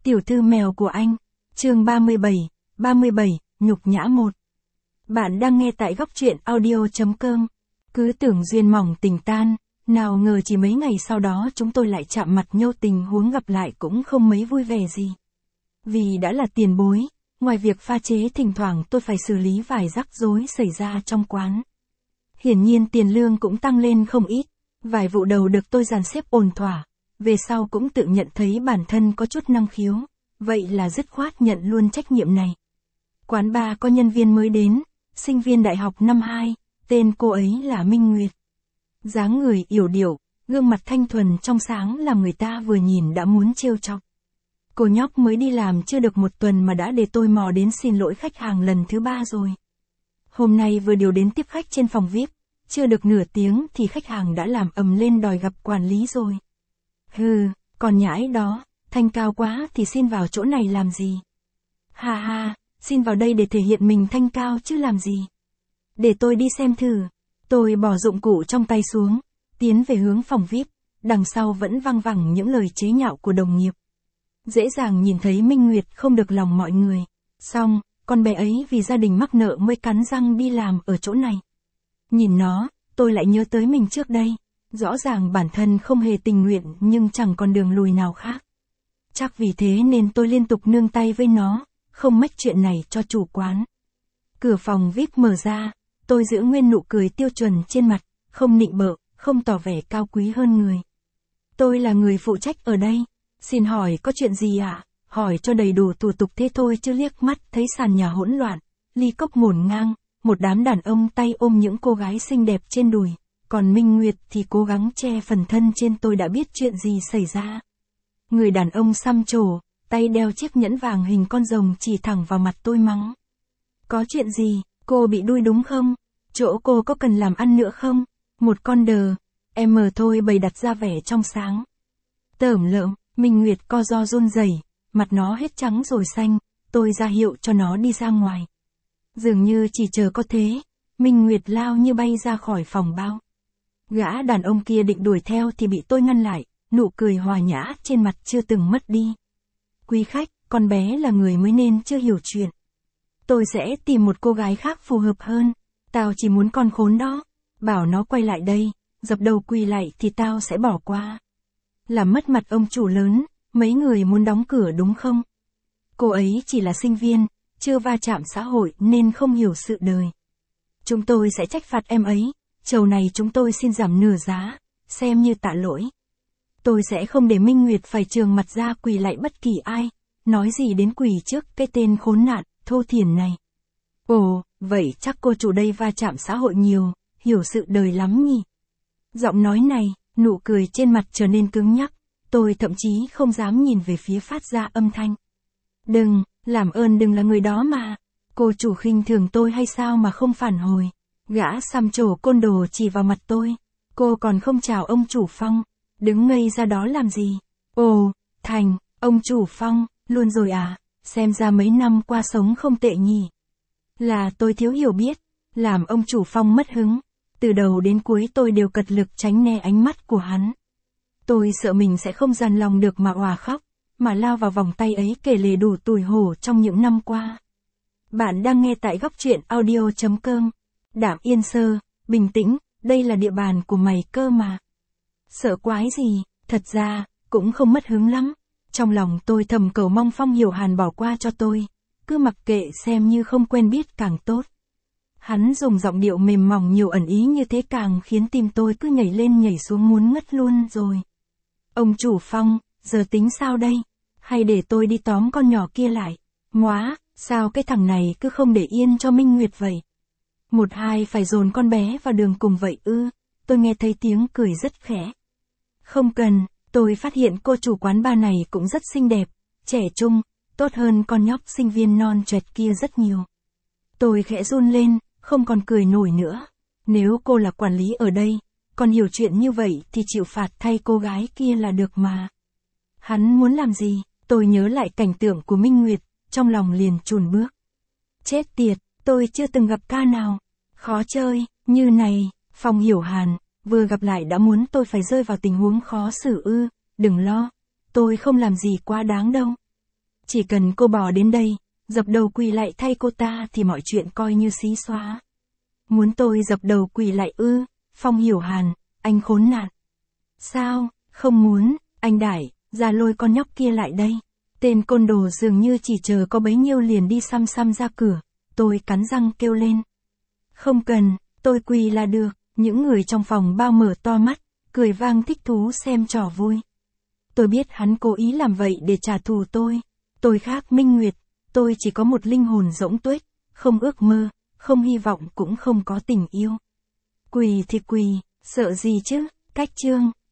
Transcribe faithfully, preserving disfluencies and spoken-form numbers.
Tiểu thư mèo của anh. Chương ba mươi bảy, ba mươi bảy, nhục nhã một. Bạn đang nghe tại góc truyện audio chấm com. Cứ tưởng duyên mỏng tình tan, nào ngờ chỉ mấy ngày sau đó chúng tôi lại chạm mặt nhau, tình huống gặp lại cũng không mấy vui vẻ gì. Vì đã là tiền bối, ngoài việc pha chế thỉnh thoảng tôi phải xử lý vài rắc rối xảy ra trong quán. Hiển nhiên tiền lương cũng tăng lên không ít, vài vụ đầu được tôi dàn xếp ổn thỏa, về sau cũng tự nhận thấy bản thân có chút năng khiếu, vậy là dứt khoát nhận luôn trách nhiệm này. Quán bar có nhân viên mới đến, sinh viên đại học năm hai, tên cô ấy là Minh Nguyệt. Dáng người yểu điệu, gương mặt thanh thuần trong sáng làm người ta vừa nhìn đã muốn trêu chọc. Cô nhóc mới đi làm chưa được một tuần mà đã để tôi mò đến xin lỗi khách hàng lần thứ ba rồi. Hôm nay vừa điều đến tiếp khách trên phòng vi ai pi, chưa được nửa tiếng thì khách hàng đã làm ầm lên đòi gặp quản lý rồi. Hừ, còn nhãi đó, thanh cao quá thì xin vào chỗ này làm gì? Ha ha, xin vào đây để thể hiện mình thanh cao chứ làm gì? Để tôi đi xem thử. Tôi bỏ dụng cụ trong tay xuống, tiến về hướng phòng vi ai pi, đằng sau vẫn văng vẳng những lời chế nhạo của đồng nghiệp. Dễ dàng nhìn thấy Minh Nguyệt không được lòng mọi người. Xong, con bé ấy vì gia đình mắc nợ mới cắn răng đi làm ở chỗ này. Nhìn nó, tôi lại nhớ tới mình trước đây. Rõ ràng bản thân không hề tình nguyện nhưng chẳng còn đường lùi nào khác. Chắc vì thế nên tôi liên tục nương tay với nó, không mách chuyện này cho chủ quán. Cửa phòng vi ai pi mở ra, tôi giữ nguyên nụ cười tiêu chuẩn trên mặt, không nịnh bợ, không tỏ vẻ cao quý hơn người. Tôi là người phụ trách ở đây. Xin hỏi có chuyện gì ạ? À? Hỏi cho đầy đủ thủ tục thế thôi chứ liếc mắt thấy sàn nhà hỗn loạn, ly cốc ngổn ngang, một đám đàn ông tay ôm những cô gái xinh đẹp trên đùi. Còn Minh Nguyệt thì cố gắng che phần thân trên, tôi đã biết chuyện gì xảy ra. Người đàn ông xăm trổ, tay đeo chiếc nhẫn vàng hình con rồng chỉ thẳng vào mặt tôi mắng. Có chuyện gì, cô bị đuôi đúng không? Chỗ cô có cần làm ăn nữa không? Một con đờ, em mờ thôi bày đặt ra vẻ trong sáng. Tởm lợm, Minh Nguyệt co ro run rẩy, mặt nó hết trắng rồi xanh, tôi ra hiệu cho nó đi ra ngoài. Dường như chỉ chờ có thế, Minh Nguyệt lao như bay ra khỏi phòng bao. Gã đàn ông kia định đuổi theo thì bị tôi ngăn lại, nụ cười hòa nhã trên mặt chưa từng mất đi. Quý khách, con bé là người mới nên chưa hiểu chuyện. Tôi sẽ tìm một cô gái khác phù hợp hơn, tao chỉ muốn con khốn đó. Bảo nó quay lại đây, dập đầu quỳ lại thì tao sẽ bỏ qua. Làm mất mặt ông chủ lớn, mấy người muốn đóng cửa đúng không? Cô ấy chỉ là sinh viên, chưa va chạm xã hội nên không hiểu sự đời. Chúng tôi sẽ trách phạt em ấy. Chầu này chúng tôi xin giảm nửa giá, xem như tạ lỗi. Tôi sẽ không để Minh Nguyệt phải trường mặt ra quỳ lại bất kỳ ai, nói gì đến quỳ trước cái tên khốn nạn, thô thiển này. Ồ, vậy chắc cô chủ đây va chạm xã hội nhiều, hiểu sự đời lắm nhỉ? Giọng nói này, nụ cười trên mặt trở nên cứng nhắc, tôi thậm chí không dám nhìn về phía phát ra âm thanh. Đừng, làm ơn đừng là người đó mà. Cô chủ khinh thường tôi hay sao mà không phản hồi? Gã xăm trổ côn đồ chỉ vào mặt tôi. Cô còn không chào ông chủ Phong, đứng ngây ra đó làm gì? Ồ, Thành, ông chủ Phong, luôn rồi à? Xem ra mấy năm qua sống không tệ nhỉ. Là tôi thiếu hiểu biết, làm ông chủ Phong mất hứng. Từ đầu đến cuối tôi đều cật lực tránh né ánh mắt của hắn. Tôi sợ mình sẽ không dằn lòng được mà òa khóc, mà lao vào vòng tay ấy kể lể đủ tủi hổ trong những năm qua. Bạn đang nghe tại góc truyện audio chấm com. Đạm Yên Sơ, bình tĩnh, đây là địa bàn của mày cơ mà. Sợ quái gì, thật ra, cũng không mất hứng lắm. Trong lòng tôi thầm cầu mong Phong Hiểu Hàn bỏ qua cho tôi, cứ mặc kệ xem như không quen biết càng tốt. Hắn dùng giọng điệu mềm mỏng nhiều ẩn ý như thế càng khiến tim tôi cứ nhảy lên nhảy xuống muốn ngất luôn rồi. Ông chủ Phong, giờ tính sao đây? Hay để tôi đi tóm con nhỏ kia lại? Móa, sao cái thằng này cứ không để yên cho Minh Nguyệt vậy? Một hai phải dồn con bé vào đường cùng vậy ư? Tôi nghe thấy tiếng cười rất khẽ. Không cần, tôi phát hiện cô chủ quán bar này cũng rất xinh đẹp, trẻ trung, tốt hơn con nhóc sinh viên non choẹt kia rất nhiều. Tôi khẽ run lên, không còn cười nổi nữa. Nếu cô là quản lý ở đây, còn hiểu chuyện như vậy thì chịu phạt thay cô gái kia là được mà. Hắn muốn làm gì? Tôi nhớ lại cảnh tượng của Minh Nguyệt, trong lòng liền chùn bước. Chết tiệt, tôi chưa từng gặp ca nào khó chơi như này. Phong Hiểu Hàn, vừa gặp lại đã muốn tôi phải rơi vào tình huống khó xử ư? Đừng lo, tôi không làm gì quá đáng đâu. Chỉ cần cô bò đến đây, dập đầu quỳ lại thay cô ta thì mọi chuyện coi như xí xóa. Muốn tôi dập đầu quỳ lại ư? Phong Hiểu Hàn, anh khốn nạn. Sao, không muốn, anh Đại, ra lôi con nhóc kia lại đây. Tên côn đồ dường như chỉ chờ có bấy nhiêu liền đi xăm xăm ra cửa. Tôi cắn răng kêu lên. Không cần, tôi quỳ là được. Những người trong phòng bao mở to mắt, cười vang thích thú xem trò vui. Tôi biết hắn cố ý làm vậy để trả thù tôi. Tôi khác Minh Nguyệt, tôi chỉ có một linh hồn rỗng tuếch, không ước mơ, không hy vọng cũng không có tình yêu. Quỳ thì quỳ, sợ gì chứ, cách chương.